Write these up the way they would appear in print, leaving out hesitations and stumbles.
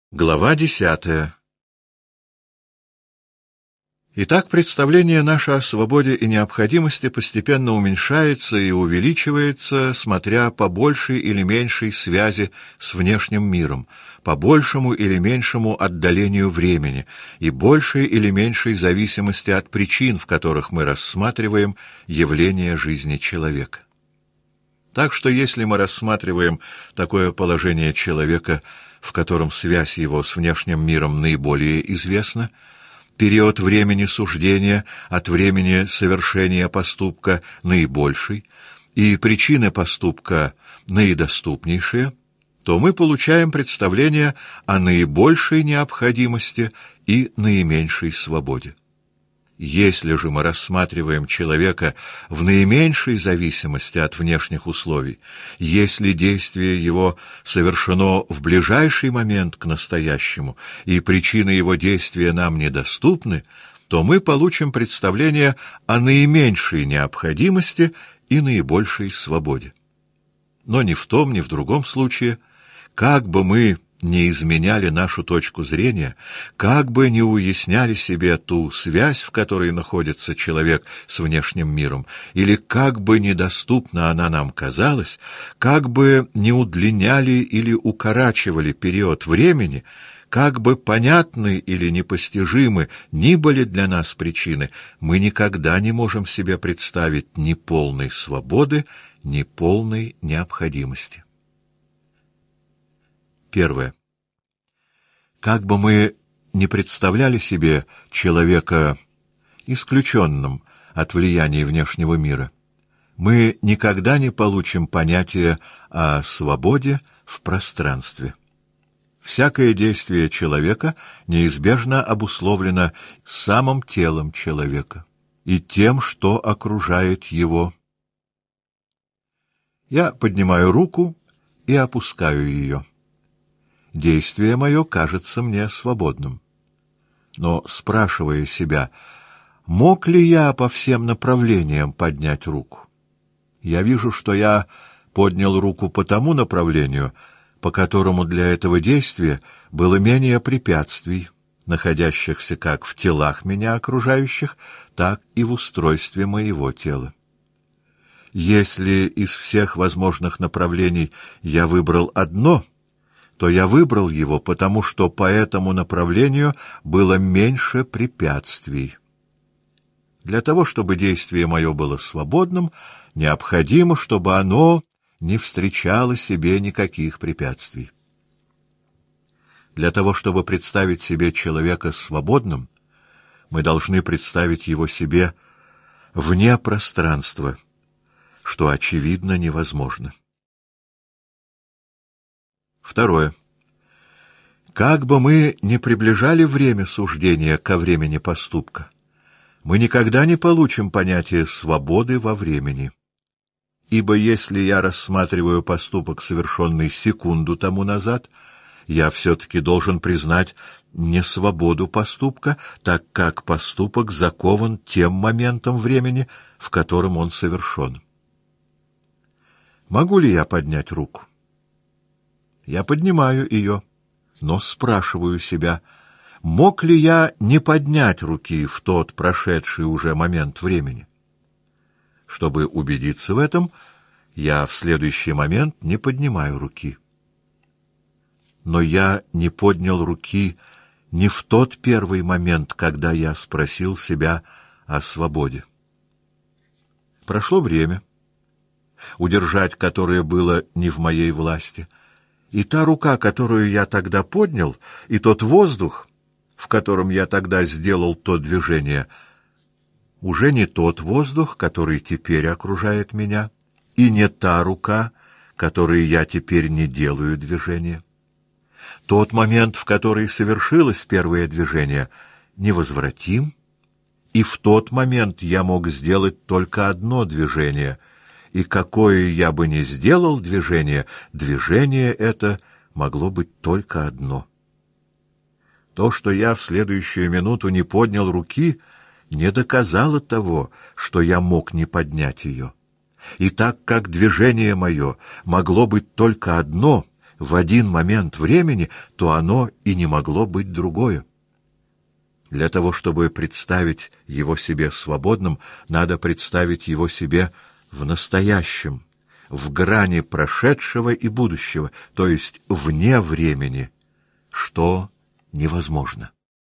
Глава 10. Итак, представление наше о свободе и необходимости постепенно уменьшается и увеличивается, смотря по большей или меньшей связи с внешним миром, по большему или меньшему отдалению времени и большей или меньшей зависимости от причин, в которых мы рассматриваем явление жизни человека. Так что если мы рассматриваем такое положение человека, в котором связь его с внешним миром наиболее известна, период времени суждения от времени совершения поступка наибольший и причины поступка наидоступнейшие, то мы получаем представление о наибольшей необходимости и наименьшей свободе. Если же мы рассматриваем человека в наименьшей зависимости от внешних условий, если действие его совершено в ближайший момент к настоящему, и причины его действия нам недоступны, то мы получим представление о наименьшей необходимости и наибольшей свободе. Но ни в том, ни в другом случае, как бы мы не изменяли нашу точку зрения, как бы не уясняли себе ту связь, в которой находится человек с внешним миром, или как бы недоступна она нам казалась, как бы не удлиняли или укорачивали период времени, как бы понятны или непостижимы ни были для нас причины, мы никогда не можем себе представить ни полной свободы, ни полной необходимости. Первое. Как бы мы ни представляли себе человека исключенным от влияния внешнего мира, мы никогда не получим понятия о свободе в пространстве. Всякое действие человека неизбежно обусловлено самым телом человека и тем, что окружает его. Я поднимаю руку и опускаю ее. Действие мое кажется мне свободным. Но, спрашивая себя, мог ли я по всем направлениям поднять руку? Я вижу, что я поднял руку по тому направлению, по которому для этого действия было менее препятствий, находящихся как в телах меня окружающих, так и в устройстве моего тела. Если из всех возможных направлений я выбрал одно, то я выбрал его, потому что по этому направлению было меньше препятствий. Для того, чтобы действие мое было свободным, необходимо, чтобы оно не встречало себе никаких препятствий. Для того, чтобы представить себе человека свободным, мы должны представить его себе вне пространства, что, очевидно, невозможно. Второе. Как бы мы ни приближали время суждения ко времени поступка, мы никогда не получим понятия свободы во времени. Ибо если я рассматриваю поступок, совершенный секунду тому назад, я все-таки должен признать не свободу поступка, так как поступок закован тем моментом времени, в котором он совершен. Могу ли я поднять руку? Я поднимаю ее, но спрашиваю себя, мог ли я не поднять руки в тот прошедший уже момент времени? Чтобы убедиться в этом, я в следующий момент не поднимаю руки. Но я не поднял руки не в тот первый момент, когда я спросил себя о свободе. Прошло время, удержать которое было не в моей власти, и та рука, которую я тогда поднял, и тот воздух, в котором я тогда сделал то движение, уже не тот воздух, который теперь окружает меня, и не та рука, которой я теперь не делаю движения. Тот момент, в который совершилось первое движение, невозвратим, и в тот момент я мог сделать только одно движение — и какое я бы ни сделал движение, движение это могло быть только одно. То, что я в следующую минуту не поднял руки, не доказало того, что я мог не поднять ее. И так как движение мое могло быть только одно, в один момент времени, то оно и не могло быть другое. Для того, чтобы представить его себе свободным, надо представить его себе в настоящем, в грани прошедшего и будущего, то есть вне времени, что невозможно.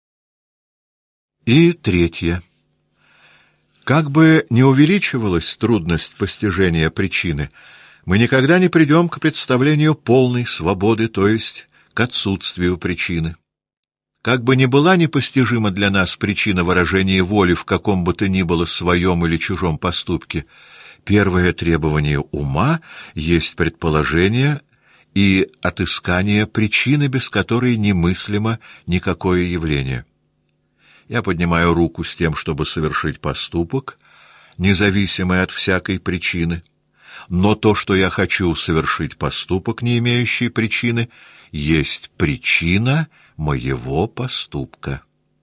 И третье. Как бы ни увеличивалась трудность постижения причины, мы никогда не придем к представлению полной свободы, то есть к отсутствию причины. Как бы ни была непостижима для нас причина выражения воли в каком бы то ни было своем или чужом поступке, первое требование ума есть предположение и отыскание причины, без которой немыслимо никакое явление. Я поднимаю руку с тем, чтобы совершить поступок, независимый от всякой причины, но то, что я хочу совершить поступок, не имеющий причины, есть причина моего поступка.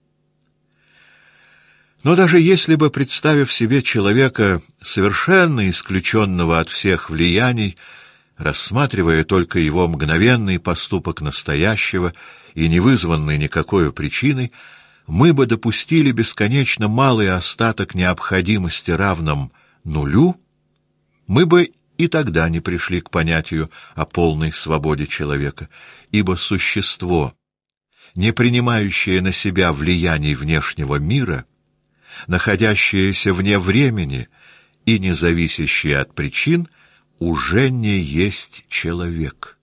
Но даже если бы, представив себе человека, совершенно исключенного от всех влияний, рассматривая только его мгновенный поступок настоящего и не вызванный никакой причиной, мы бы допустили бесконечно малый остаток необходимости равным нулю, мы бы и тогда не пришли к понятию о полной свободе человека, ибо существо, не принимающее на себя влияний внешнего мира, находящееся вне времени и не зависящее от причин, уже не есть человек.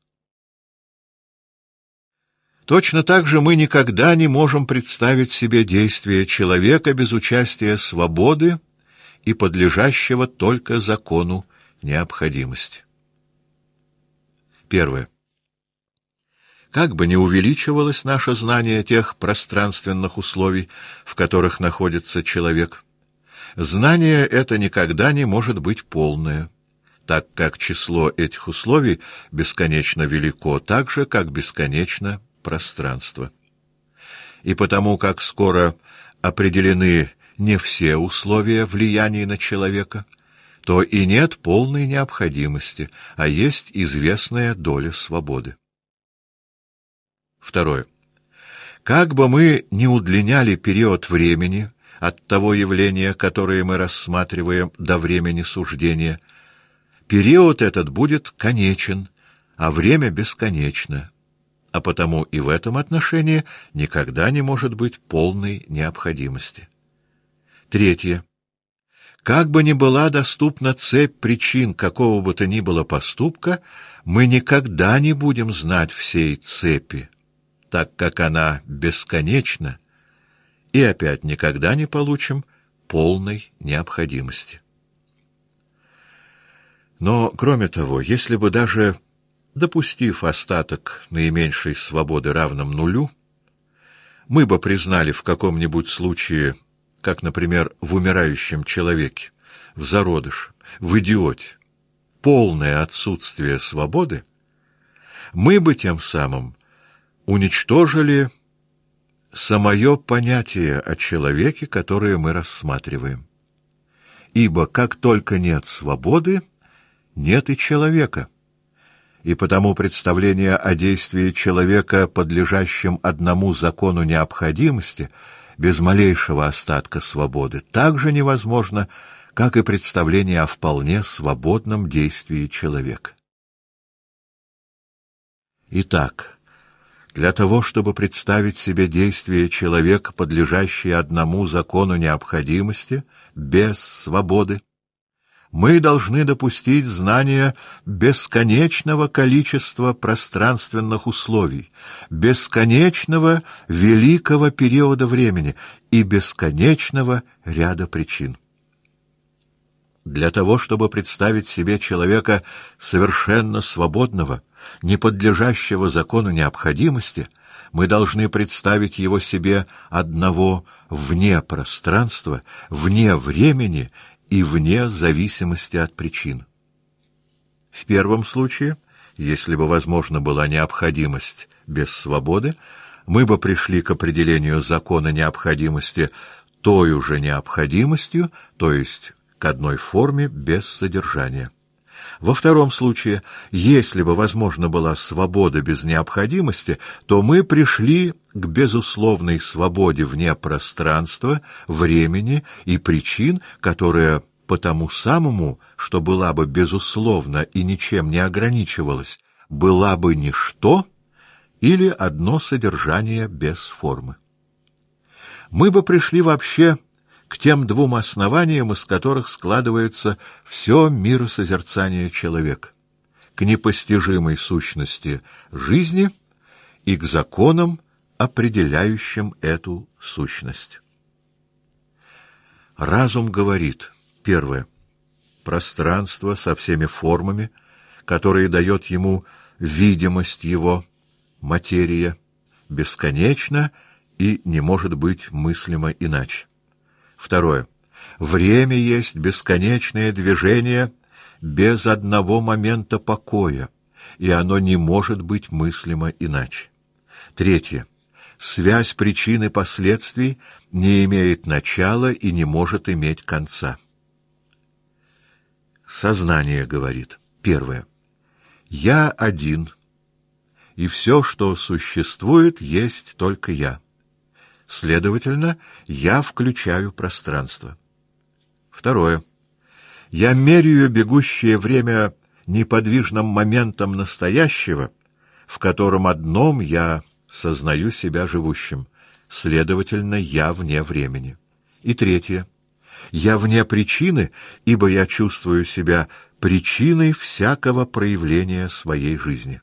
Точно так же мы никогда не можем представить себе действия человека без участия свободы и подлежащего только закону необходимости. Первое. Как бы ни увеличивалось наше знание тех пространственных условий, в которых находится человек, знание это никогда не может быть полное, так как число этих условий бесконечно велико, так же, как бесконечно пространство. И потому, как скоро определены не все условия влияния на человека, то и нет полной необходимости, а есть известная доля свободы. Второе. Как бы мы ни удлиняли период времени от того явления, которое мы рассматриваем, до времени суждения, период этот будет конечен, а время бесконечно, а потому и в этом отношении никогда не может быть полной необходимости. Третье. Как бы ни была доступна цепь причин какого бы то ни было поступка, мы никогда не будем знать всей цепи, так как она бесконечна, и опять никогда не получим полной необходимости. Но, кроме того, если бы даже допустив остаток наименьшей свободы равным нулю, мы бы признали в каком-нибудь случае, как, например, в умирающем человеке, в зародыше, в идиоте, полное отсутствие свободы, мы бы тем самым уничтожили самое понятие о человеке, которое мы рассматриваем. Ибо как только нет свободы, нет и человека. И потому представление о действии человека, подлежащем одному закону необходимости, без малейшего остатка свободы, так же невозможно, как и представление о вполне свободном действии человека. Итак, для того, чтобы представить себе действие человека, подлежащее одному закону необходимости, без свободы, мы должны допустить знание бесконечного количества пространственных условий, бесконечного великого периода времени и бесконечного ряда причин. Для того, чтобы представить себе человека совершенно свободного, не подлежащего закону необходимости, мы должны представить его себе одного вне пространства, вне времени и вне зависимости от причин. В первом случае, если бы возможна была необходимость без свободы, мы бы пришли к определению закона необходимости той же необходимостью, то есть к одной форме без содержания. Во втором случае, если бы возможна была свобода без необходимости, то мы пришли к безусловной свободе вне пространства, времени и причин, которая по тому самому, что была бы безусловна и ничем не ограничивалась, была бы ничто или одно содержание без формы. Мы бы пришли вообще к тем двум основаниям, из которых складывается все миросозерцание человека, к непостижимой сущности жизни и к законам, определяющим эту сущность. Разум говорит: первое, пространство со всеми формами, которые дает ему видимость его, материя, бесконечно и не может быть мыслимо иначе. Второе. Время есть бесконечное движение без одного момента покоя, и оно не может быть мыслимо иначе. Третье. Связь причин и последствий не имеет начала и не может иметь конца. Сознание говорит: первое. Я один, и все, что существует, есть только я. Следовательно, я включаю пространство. Второе. Я меряю бегущее время неподвижным моментом настоящего, в котором одном я сознаю себя живущим. Следовательно, я вне времени. И третье. Я вне причины, ибо я чувствую себя причиной всякого проявления своей жизни.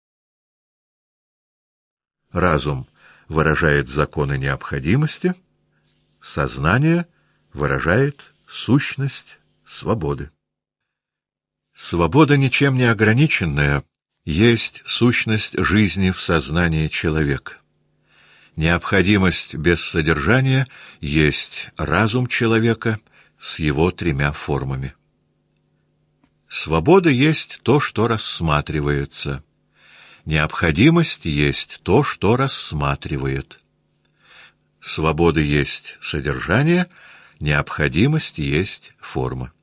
Разум выражает законы необходимости, сознание выражает сущность свободы. Свобода, ничем не ограниченная, есть сущность жизни в сознании человека. Необходимость без содержания есть разум человека с его тремя формами. Свобода есть то, что рассматривается. Необходимость есть то, что рассматривает. Свобода есть содержание, необходимость есть форма.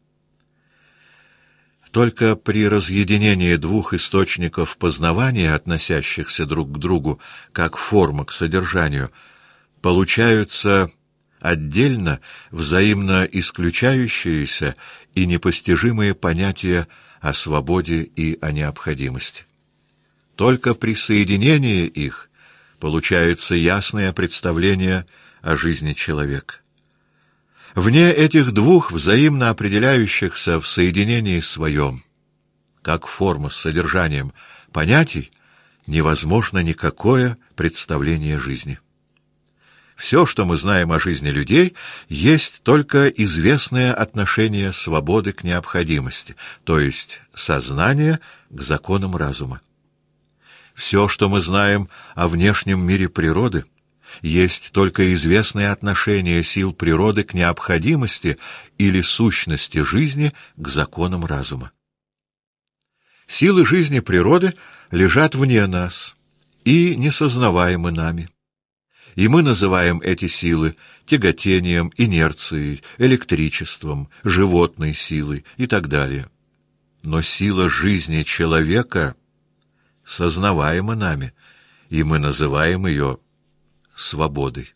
Только при разъединении двух источников познавания, относящихся друг к другу как форма к содержанию, получаются отдельно взаимно исключающиеся и непостижимые понятия о свободе и о необходимости. Только при соединении их получается ясное представление о жизни человека. Вне этих двух взаимно определяющихся в соединении своем, как форма с содержанием понятий, невозможно никакое представление жизни. Все, что мы знаем о жизни людей, есть только известное отношение свободы к необходимости, то есть сознание к законам разума. Все, что мы знаем о внешнем мире природы, есть только известное отношение сил природы к необходимости или сущности жизни к законам разума. Силы жизни природы лежат вне нас и несознаваемы нами. И мы называем эти силы тяготением, инерцией, электричеством, животной силой и так далее. Но сила жизни человека сознаваема нами, и мы называем ее свободой.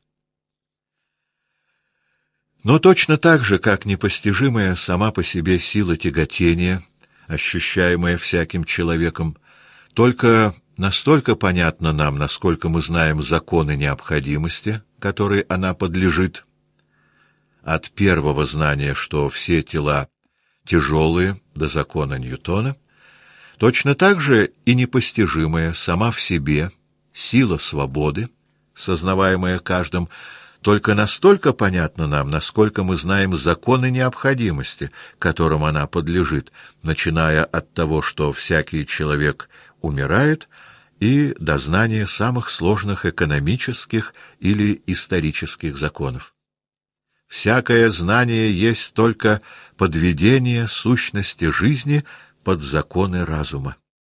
Но точно так же, как непостижимая сама по себе сила тяготения, ощущаемая всяким человеком, только настолько понятна нам, насколько мы знаем законы необходимости, которой она подлежит. От первого знания, что все тела тяжелые, до закона Ньютона, точно так же и непостижимая сама в себе сила свободы, сознаваемая каждым, только настолько понятна нам, насколько мы знаем законы необходимости, которым она подлежит, начиная от того, что всякий человек умирает, и до знания самых сложных экономических или исторических законов. Всякое знание есть только подведение сущности жизни под законы разума.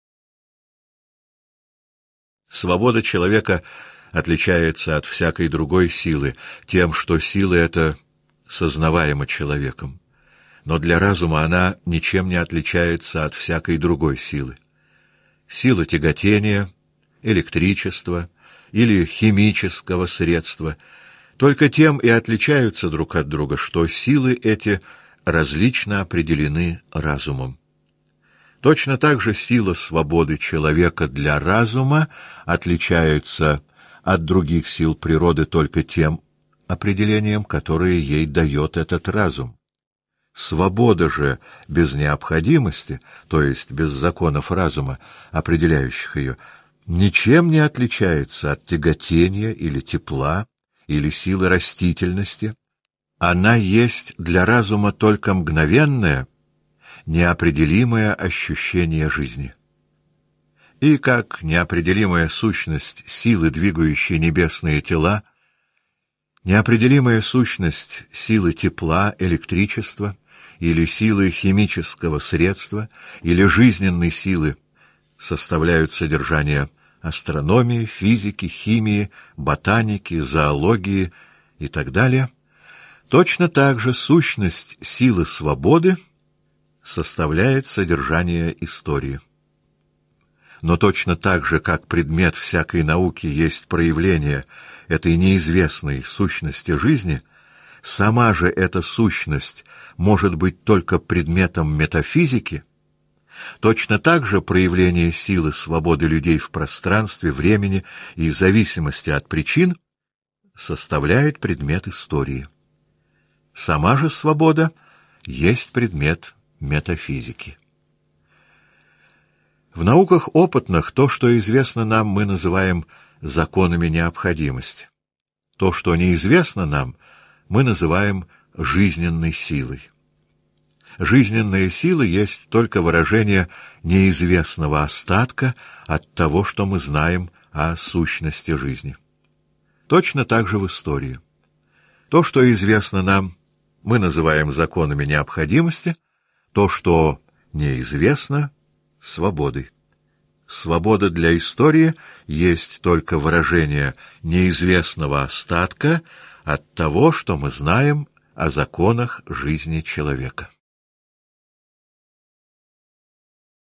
Свобода человека отличается от всякой другой силы тем, что сила эта сознаваема человеком. но для разума она ничем не отличается от всякой другой силы. Сила тяготения, электричества или химического средства только тем и отличаются друг от друга, что силы эти различно определены разумом. Точно так же сила свободы человека для разума отличается от других сил природы только тем определением, которое ей дает этот разум. Свобода же без необходимости, то есть без законов разума, определяющих ее, ничем не отличается от тяготения или тепла, или силы растительности. Она есть для разума только мгновенное, неопределимое ощущение жизни. И как неопределимая сущность силы, двигающей небесные тела, неопределимая сущность силы тепла, электричества, или силы химического средства, или жизненной силы составляют содержание астрономии, физики, химии, ботаники, зоологии и так далее, точно так же сущность силы свободы составляет содержание истории. Но точно так же, как предмет всякой науки есть проявление этой неизвестной сущности жизни, сама же эта сущность может быть только предметом метафизики, точно так же проявление силы свободы людей в пространстве, времени и зависимости от причин составляет предмет истории. Сама же свобода есть предмет метафизики. В науках опытных то, что известно нам, мы называем законами необходимости. То, что неизвестно нам, мы называем жизненной силой. Жизненная сила есть только выражение неизвестного остатка от того, что мы знаем о сущности жизни. Точно так же в истории. То, что известно нам, мы называем законами необходимости, то, что неизвестно — свободой. Свобода для истории есть только выражение неизвестного остатка от того, что мы знаем о законах жизни человека.